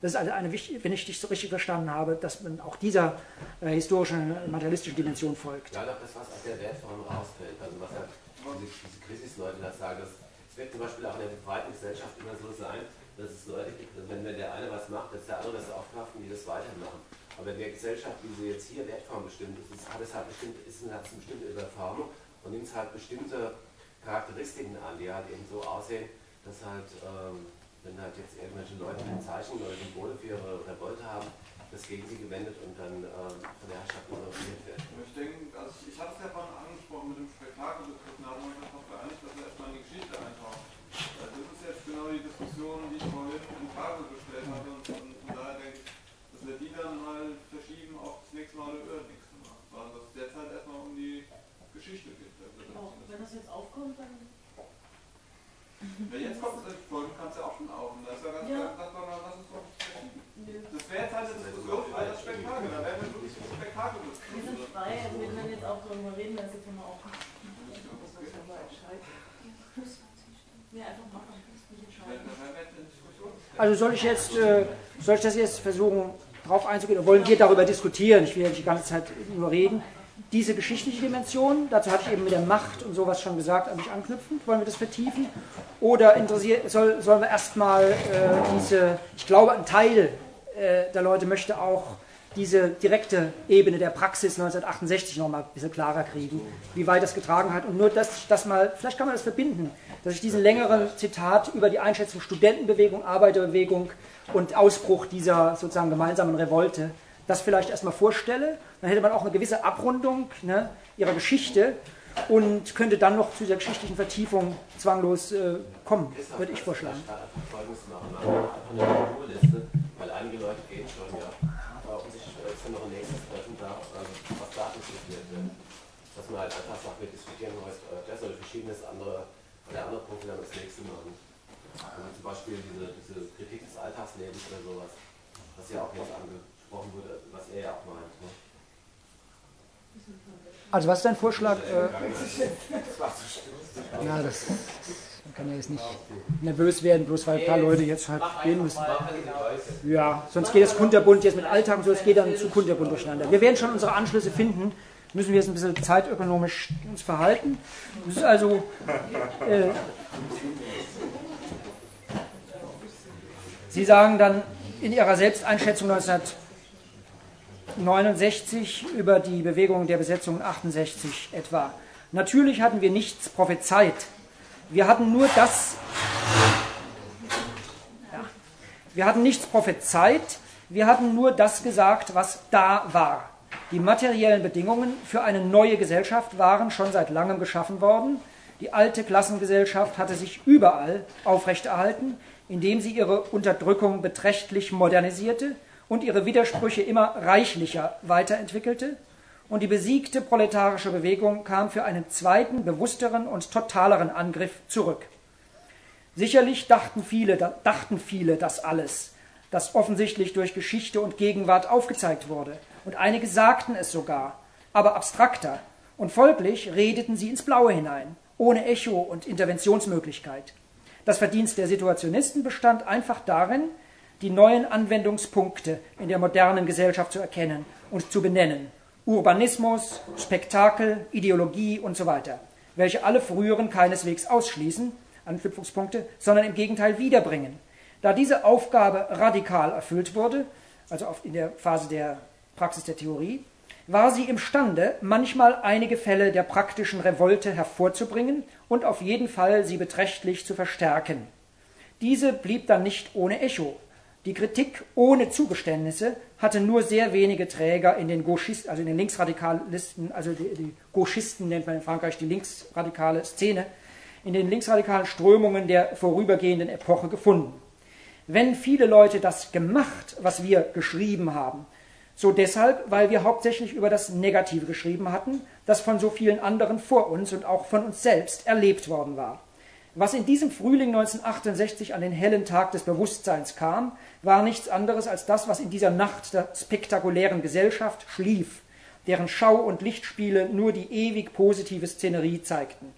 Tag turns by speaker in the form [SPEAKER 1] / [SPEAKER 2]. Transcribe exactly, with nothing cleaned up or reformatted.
[SPEAKER 1] Das ist also eine, wenn ich dich so richtig verstanden habe, dass man auch dieser äh, historischen, materialistischen Dimension folgt.
[SPEAKER 2] Ja, doch das, was aus der Wertform rausfällt. Also was halt diese, diese Krisis-Leute da sagen, dass es wird zum Beispiel auch in der breiten Gesellschaft immer so sein, dass es Leute gibt, wenn, wenn der eine was macht, dass der andere das aufgreift und die das weitermachen. Aber in der Gesellschaft, wie sie jetzt hier Wertform bestimmt ist, ist, hat es halt bestimmt, ist, hat es eine bestimmte Überformung und nimmt halt bestimmte Charakteristiken an, die halt eben so aussehen, dass halt, ähm, wenn halt jetzt irgendwelche Leute ein Zeichen oder Symbole für ihre Revolte haben, das gegen sie gewendet und dann ähm, von der Herrschaft ignoriert wird.
[SPEAKER 3] Ich denke, also ich, ich hatte es ja vorhin angesprochen mit dem Spektakelbegriff, da haben wir uns darauf geeinigt, dass wir erstmal in die Geschichte eintauchen. Das ist jetzt genau die Diskussion, die ich vorhin in Frage gestellt hatte und von, von daher denke ich, dass wir die dann halt verschieben auf das nächste Mal oder über das nächste Mal. Weil das jetzt halt erstmal um die Geschichte geht.
[SPEAKER 4] Auch wenn das jetzt aufkommt, dann...
[SPEAKER 3] Ja, jetzt kommt es in Folgen, kannst du ja auch schon auf. Und da ist ja ganz
[SPEAKER 4] Ja.
[SPEAKER 3] klar, dass man lass uns doch nicht verschieben. Das wäre jetzt halt eine Diskussion frei das Spektakel. Da wären wir wirklich zum Spektakel.
[SPEAKER 4] Wir sind frei, also wir können jetzt auch darüber reden, dass jetzt mal auch. Ja, einfach machen. Nicht entscheiden.
[SPEAKER 1] Also soll ich jetzt, äh, soll ich das jetzt versuchen, drauf einzugehen? Oder wollen wir darüber diskutieren? Ich will ja nicht die ganze Zeit nur reden. Diese geschichtliche Dimension, dazu hatte ich eben mit der Macht und sowas schon gesagt, an mich anknüpfend, wollen wir das vertiefen? Oder interessiert, soll, sollen wir erstmal äh, diese, ich glaube, ein Teil äh, der Leute möchte auch diese direkte Ebene der Praxis neunzehnhundertachtundsechzig nochmal ein bisschen klarer kriegen, wie weit das getragen hat. Und nur das, das mal, vielleicht kann man das verbinden, dass ich diesen längeren Zitat über die Einschätzung Studentenbewegung, Arbeiterbewegung und Ausbruch dieser sozusagen gemeinsamen Revolte, das vielleicht erstmal vorstelle, dann hätte man auch eine gewisse Abrundung, ne, ihrer Geschichte und könnte dann noch zu dieser geschichtlichen Vertiefung zwanglos äh, kommen, würde ich vorschlagen.
[SPEAKER 2] Folgendes machen, einfach eine Kulturliste, weil einige Leute gehen schon, ja, und sich ist dann noch ein nächstes Treffen da, was da diskutiert wird. Dass man halt einfach sagt, wir diskutieren heute das oder verschiedenes andere, oder andere Punkte dann das nächste machen. Also zum Beispiel diese, diese Kritik des Alltagslebens oder sowas, was ja auch jetzt angesprochen wurde, was er ja auch meint. Ne?
[SPEAKER 1] Also was ist dein Vorschlag? Äh, ja, das, man kann ja jetzt nicht nervös werden, bloß weil ein paar Leute jetzt halt gehen müssen. Ja, sonst geht das kunterbunt jetzt mit Alltag und so, es geht dann zu kunterbunt durcheinander. Wir werden schon unsere Anschlüsse finden, müssen wir jetzt ein bisschen zeitökonomisch uns verhalten. Das ist also... Äh, Sie sagen dann in Ihrer Selbsteinschätzung neunzehnhundertneunundsechzig über die Bewegung der Besetzung achtundsechzig etwa. Natürlich hatten wir nichts prophezeit. Wir hatten nur das, ja, wir hatten nichts prophezeit, wir hatten nur das gesagt, was da war. Die materiellen Bedingungen für eine neue Gesellschaft waren schon seit langem geschaffen worden. Die alte Klassengesellschaft hatte sich überall aufrechterhalten, indem sie ihre Unterdrückung beträchtlich modernisierte und ihre Widersprüche immer reichlicher weiterentwickelte, und die besiegte proletarische Bewegung kam für einen zweiten, bewussteren und totaleren Angriff zurück. Sicherlich dachten viele, dachten viele das alles, das offensichtlich durch Geschichte und Gegenwart aufgezeigt wurde, und einige sagten es sogar, aber abstrakter, und folglich redeten sie ins Blaue hinein, ohne Echo und Interventionsmöglichkeit. Das Verdienst der Situationisten bestand einfach darin, die neuen Anwendungspunkte in der modernen Gesellschaft zu erkennen und zu benennen. Urbanismus, Spektakel, Ideologie und so weiter, welche alle früheren keineswegs ausschließen, Anknüpfungspunkte, sondern im Gegenteil wiederbringen. Da diese Aufgabe radikal erfüllt wurde, also in der Phase der Praxis der Theorie, war sie imstande, manchmal einige Fälle der praktischen Revolte hervorzubringen und auf jeden Fall sie beträchtlich zu verstärken. Diese blieb dann nicht ohne Echo. Die Kritik ohne Zugeständnisse hatte nur sehr wenige Träger in den Gauchisten, also in den Linksradikalisten, also die, die Gauchisten nennt man in Frankreich die linksradikale Szene, in den linksradikalen Strömungen der vorübergehenden Epoche gefunden. Wenn viele Leute das gemacht, was wir geschrieben haben, so deshalb, weil wir hauptsächlich über das Negative geschrieben hatten, das von so vielen anderen vor uns und auch von uns selbst erlebt worden war. Was in diesem Frühling neunzehnhundertachtundsechzig an den hellen Tag des Bewusstseins kam, war nichts anderes als das, was in dieser Nacht der spektakulären Gesellschaft schlief, deren Schau- und Lichtspiele nur die ewig positive Szenerie zeigten.